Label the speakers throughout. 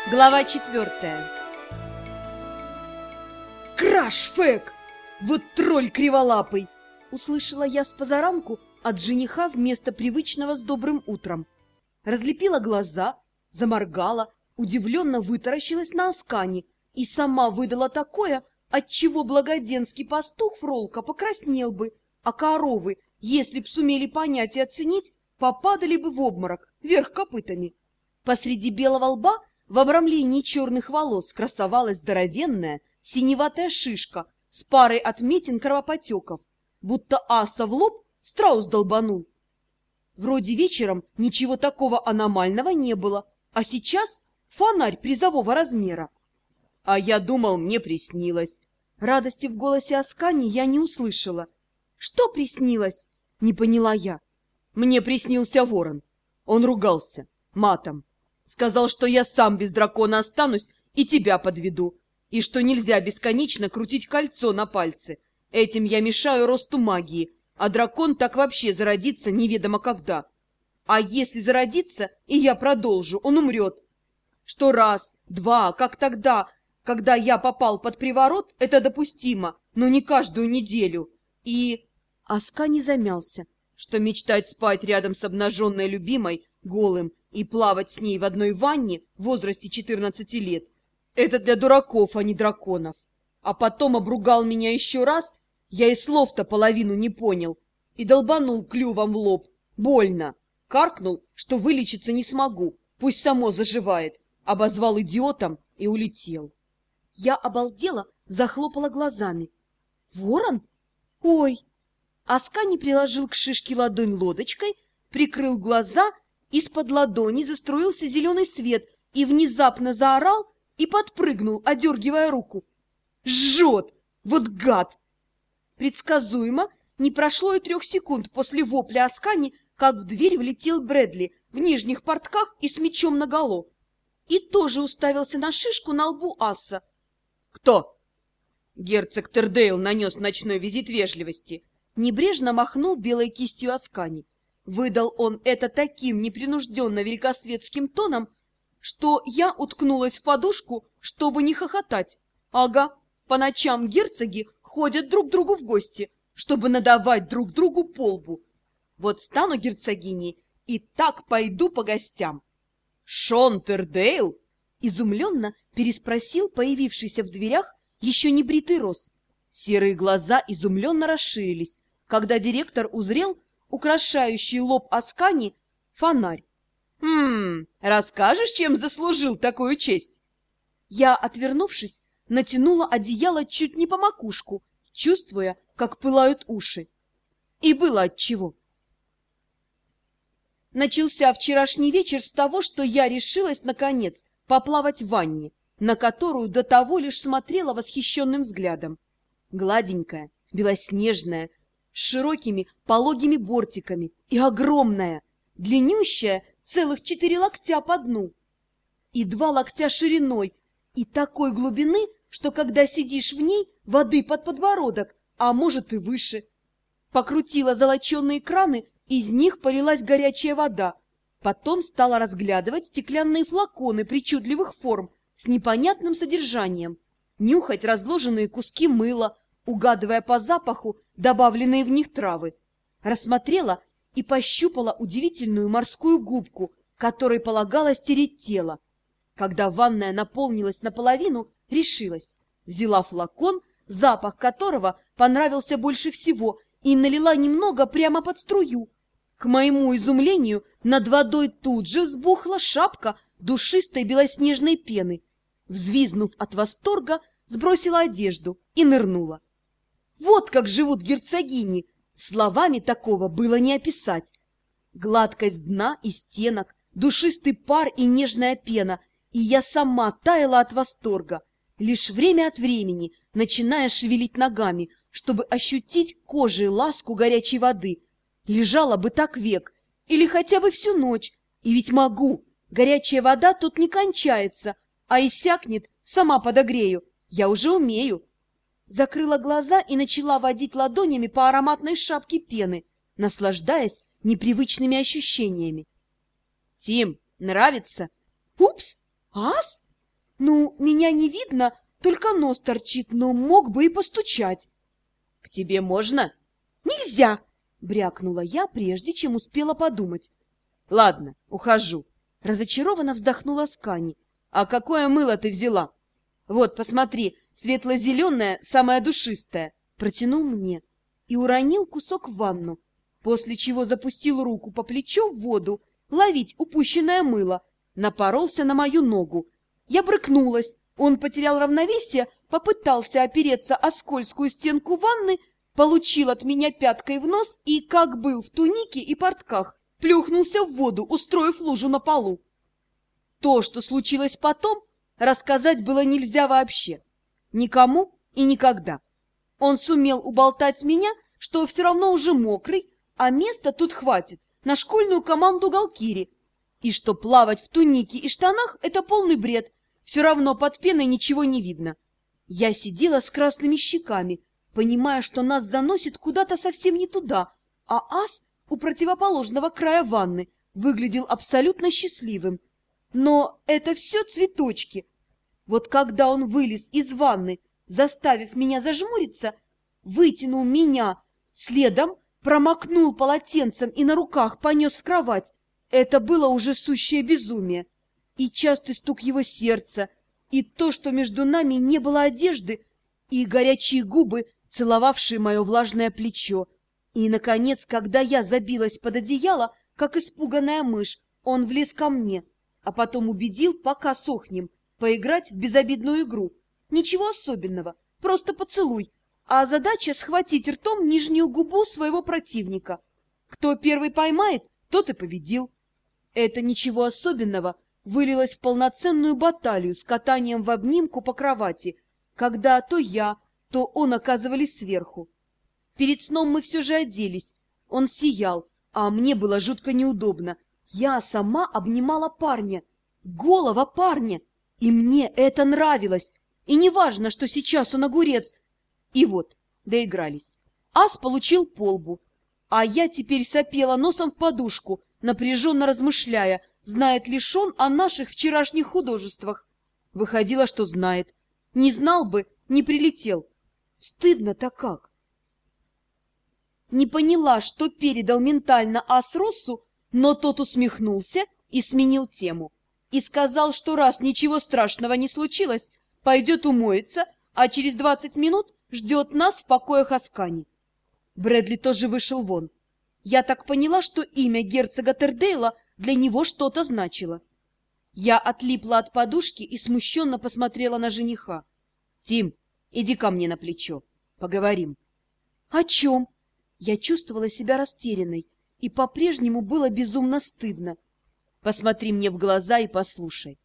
Speaker 1: Глава 4.
Speaker 2: «Краш, Фэк! Вот тролль криволапый!» Услышала я с позаранку от жениха вместо привычного «с добрым утром». Разлепила глаза, заморгала, удивленно вытаращилась на Аскани и сама выдала такое, отчего благоденский пастух Фролка покраснел бы, а коровы, если б сумели понять и оценить, попадали бы в обморок вверх копытами. Посреди белого лба в обрамлении черных волос красовалась здоровенная синеватая шишка с парой отметин кровопотеков, будто аса в лоб страус долбанул. Вроде вечером ничего такого аномального не было, а сейчас фонарь призового размера. А я думал, мне приснилось. Радости в голосе Аскани я не услышала. Что приснилось? Не поняла я. Мне приснился ворон. Он ругался матом. Сказал, что я сам без дракона останусь и тебя подведу, и что нельзя бесконечно крутить кольцо на пальце. Этим я мешаю росту магии, а дракон так вообще зародится неведомо когда. А если зародится, и я продолжу, он умрет. Что раз, два, как тогда, когда я попал под приворот, это допустимо, но не каждую неделю. И Аскани замялся, что мечтать спать рядом с обнаженной любимой, голым, и плавать с ней в одной ванне в возрасте 14 лет – это для дураков, а не драконов. А потом обругал меня еще раз, я и слов-то половину не понял, и долбанул клювом в лоб. Больно. Каркнул, что вылечиться не смогу, пусть само заживает. Обозвал идиотом и улетел. Я обалдела, захлопала глазами. Ворон? Ой! Аскани приложил к шишке ладонь лодочкой, прикрыл глаза. Из-под ладони заструился зеленый свет и внезапно заорал и подпрыгнул, одергивая руку. «Жжет! Вот гад!» Предсказуемо, не прошло и 3 секунд после вопля Аскани, как в дверь влетел Брэдли в нижних портках и с мечом наголо. И тоже уставился на шишку на лбу аса. «Кто?» Герцог Тердейл нанес ночной визит вежливости. Небрежно махнул белой кистью Аскани. Выдал он это таким непринужденно-великосветским тоном, что я уткнулась в подушку, чтобы не хохотать. Ага, по ночам герцоги ходят друг к другу в гости, чтобы надавать друг другу по лбу. Вот стану герцогиней и так пойду по гостям. «Шон Тердейл?» — изумленно переспросил появившийся в дверях еще не бритый Рос. Серые глаза изумленно расширились, когда директор узрел украшающий лоб Аскани фонарь. Расскажешь, чем заслужил такую честь?» Я, отвернувшись, натянула одеяло чуть не по макушку, чувствуя, как пылают уши. И было отчего. Начался вчерашний вечер с того, что я решилась, наконец, поплавать в ванне, на которую до того лишь смотрела восхищенным взглядом. Гладенькая, белоснежная, с широкими пологими бортиками и огромная, длиннющая, целых 4 локтя по дну, и 2 локтя шириной, и такой глубины, что когда сидишь в ней, воды под подбородок, а может и выше. Покрутила золоченые краны, из них полилась горячая вода. Потом стала разглядывать стеклянные флаконы причудливых форм с непонятным содержанием, нюхать разложенные куски мыла, угадывая по запаху добавленные в них травы. Рассмотрела и пощупала удивительную морскую губку, которой полагалось тереть тело. Когда ванная наполнилась наполовину, решилась. Взяла флакон, запах которого понравился больше всего, и налила немного прямо под струю. К моему изумлению, над водой тут же взбухла шапка душистой белоснежной пены. Взвизнув от восторга, сбросила одежду и нырнула. Вот как живут герцогини! Словами такого было не описать. Гладкость дна и стенок, душистый пар и нежная пена, и я сама таяла от восторга, лишь время от времени начиная шевелить ногами, чтобы ощутить кожей ласку горячей воды. Лежала бы так век, или хотя бы всю ночь, и ведь могу. Горячая вода тут не кончается, а иссякнет, сама подогрею. Я уже умею. Закрыла глаза и начала водить ладонями по ароматной шапке пены, наслаждаясь непривычными ощущениями. «Тим, нравится?» «Упс! Ас?» Ну, меня не видно, только нос торчит, но мог бы и постучать. — К тебе можно? — Нельзя! — брякнула я, прежде чем успела подумать. — Ладно, ухожу. Разочарованно вздохнула Скани. — А какое мыло ты взяла? — Вот, посмотри, светло-зеленое, самое душистое. Протянул мне и уронил кусок в ванну, после чего запустил руку по плечу в воду, ловить упущенное мыло, напоролся на мою ногу. Я брыкнулась, он потерял равновесие, попытался опереться о скользкую стенку ванны, получил от меня пяткой в нос и, как был в тунике и портках, плюхнулся в воду, устроив лужу на полу. То, что случилось потом, рассказать было нельзя вообще. Никому и никогда. Он сумел уболтать меня, что все равно уже мокрый, а места тут хватит на школьную команду Галкири, и что плавать в тунике и штанах – это полный бред, все равно под пеной ничего не видно. Я сидела с красными щеками, понимая, что нас заносит куда-то совсем не туда, а ас у противоположного края ванны выглядел абсолютно счастливым. Но это все цветочки. Вот когда он вылез из ванны, заставив меня зажмуриться, вытянул меня следом, промокнул полотенцем и на руках понес в кровать, это было уже сущее безумие. И частый стук его сердца, и то, что между нами не было одежды, и горячие губы, целовавшие мое влажное плечо. И, наконец, когда я забилась под одеяло, как испуганная мышь, он влез ко мне, а потом убедил, пока сохнем, поиграть в безобидную игру. Ничего особенного, просто поцелуй, а задача схватить ртом нижнюю губу своего противника. Кто первый поймает, тот и победил. Это ничего особенного вылилось в полноценную баталию с катанием в обнимку по кровати, когда то я, то он оказывались сверху. Перед сном мы все же оделись. Он сиял, а мне было жутко неудобно. Я сама обнимала парня, голого парня, и мне это нравилось. И не важно, что сейчас он огурец. И вот, доигрались. Ас получил по лбу, а я теперь сопела носом в подушку, напряженно размышляя, знает ли он о наших вчерашних художествах. Выходило, что знает. Не знал бы, не прилетел. Стыдно-то как. Не поняла, что передал ментально ас Россу, но тот усмехнулся и сменил тему. И сказал, что раз ничего страшного не случилось, пойдет умоется, а через 20 минут ждет нас в покоях Аскани. Брэдли тоже вышел вон. Я так поняла, что имя герцога Тердейла для него что-то значило. Я отлипла от подушки и смущенно посмотрела на жениха. — Тим, иди ко мне на плечо. Поговорим. — О чем? Я чувствовала себя растерянной, и по-прежнему было безумно стыдно. Посмотри мне в глаза и послушай.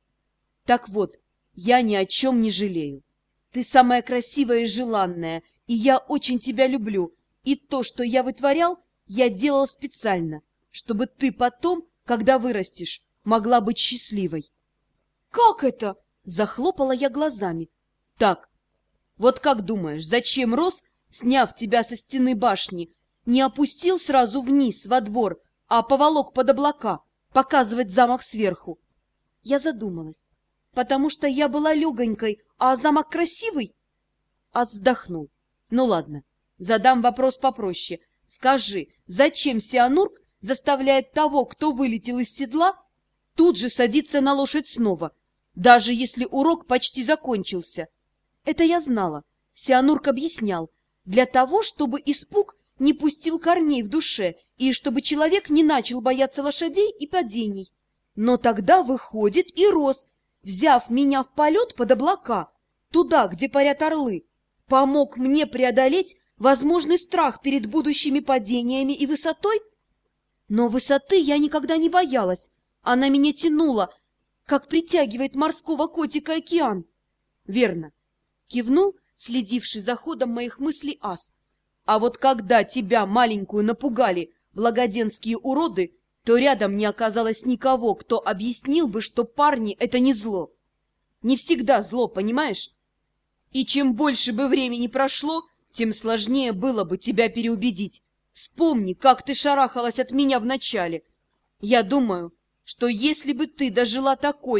Speaker 2: Так вот, я ни о чем не жалею. Ты самая красивая и желанная, и я очень тебя люблю. И то, что я вытворял, я делал специально, чтобы ты потом, когда вырастешь, могла быть счастливой. Как это? Захлопала я глазами. Так, вот как думаешь, зачем Рос, сняв тебя со стены башни, не опустил сразу вниз, во двор, а поволок под облака, показывать замок сверху? Я задумалась. Потому что я была легонькой, а замок красивый? Ас вздохнул. Ну ладно, задам вопрос попроще. Скажи, зачем Сианурк заставляет того, кто вылетел из седла, тут же садиться на лошадь снова, даже если урок почти закончился? Это я знала. Сианурк объяснял. Для того, чтобы испуг не пустил корней в душе и чтобы человек не начал бояться лошадей и падений. Но тогда выходит и Рос, взяв меня в полет под облака, туда, где парят орлы, помог мне преодолеть возможный страх перед будущими падениями и высотой. Но высоты я никогда не боялась, она меня тянула, как притягивает морского котика океан. Верно, кивнул, следивший за ходом моих мыслей ас. А вот когда тебя, маленькую, напугали благоденские уроды, то рядом не оказалось никого, кто объяснил бы, что парни — это не зло. Не всегда зло, понимаешь? И чем больше бы времени прошло, тем сложнее было бы тебя переубедить. Вспомни, как ты шарахалась от меня вначале. Я думаю, что если бы ты дожила такой,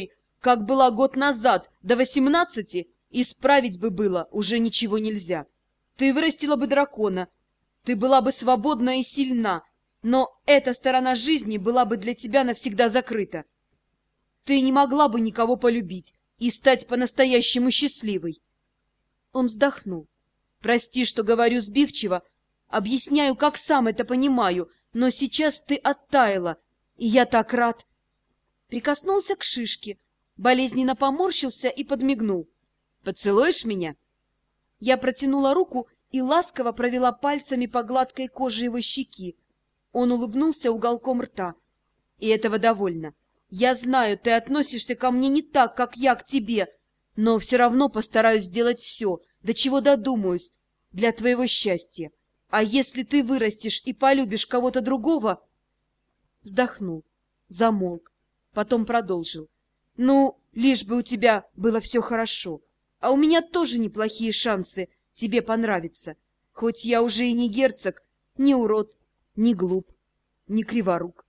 Speaker 2: как была год назад, до 18, исправить бы было уже ничего нельзя. Ты вырастила бы дракона, ты была бы свободна и сильна, но эта сторона жизни была бы для тебя навсегда закрыта. Ты не могла бы никого полюбить и стать по-настоящему счастливой. Он вздохнул. Прости, что говорю сбивчиво, объясняю, как сам это понимаю, но сейчас ты оттаяла, и я так рад. Прикоснулся к шишке, болезненно поморщился и подмигнул. Поцелуешь меня? Я протянула руку и ласково провела пальцами по гладкой коже его щеки. Он улыбнулся уголком рта. И этого довольно. Я знаю, ты относишься ко мне не так, как я к тебе, но все равно постараюсь сделать все, до чего додумаюсь, для твоего счастья. А если ты вырастешь и полюбишь кого-то другого... Вздохнул, замолк, потом продолжил. Ну, лишь бы у тебя было все хорошо. А у меня тоже неплохие шансы тебе понравиться. Хоть я уже и не герцог, не урод, не глуп, не криворук.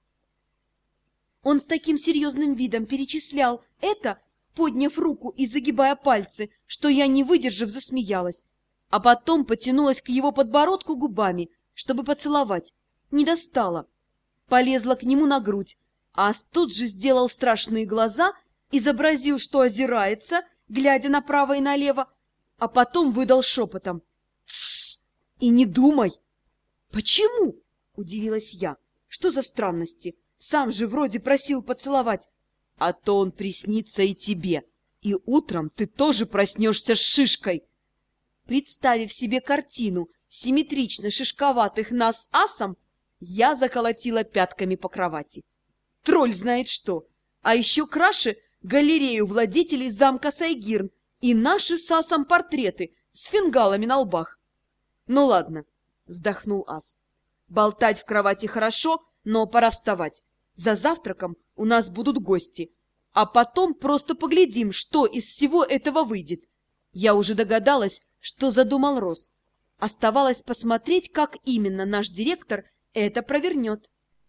Speaker 2: Он с таким серьезным видом перечислял это, подняв руку и загибая пальцы, что я, не выдержав, засмеялась. А потом потянулась к его подбородку губами, чтобы поцеловать. Не достала. Полезла к нему на грудь, а тут же сделал страшные глаза, изобразил, что озирается, глядя направо и налево, а потом выдал шепотом. «Тссс! И не думай!» «Почему?» — удивилась я. «Что за странности? Сам же вроде просил поцеловать. А то он приснится и тебе, и утром ты тоже проснешься с шишкой». Представив себе картину симметрично шишковатых нас с асом, я заколотила пятками по кровати. Тролль знает что. А еще краше галерею владетелей замка Сайгирн и наши с асом портреты с фингалами на лбах. «Ну ладно», — вздохнул ас. «Болтать в кровати хорошо, но пора вставать. За завтраком у нас будут гости. А потом просто поглядим, что из всего этого выйдет. Я уже догадалась, что задумал Рос. Оставалось посмотреть, как именно наш директор это провернет».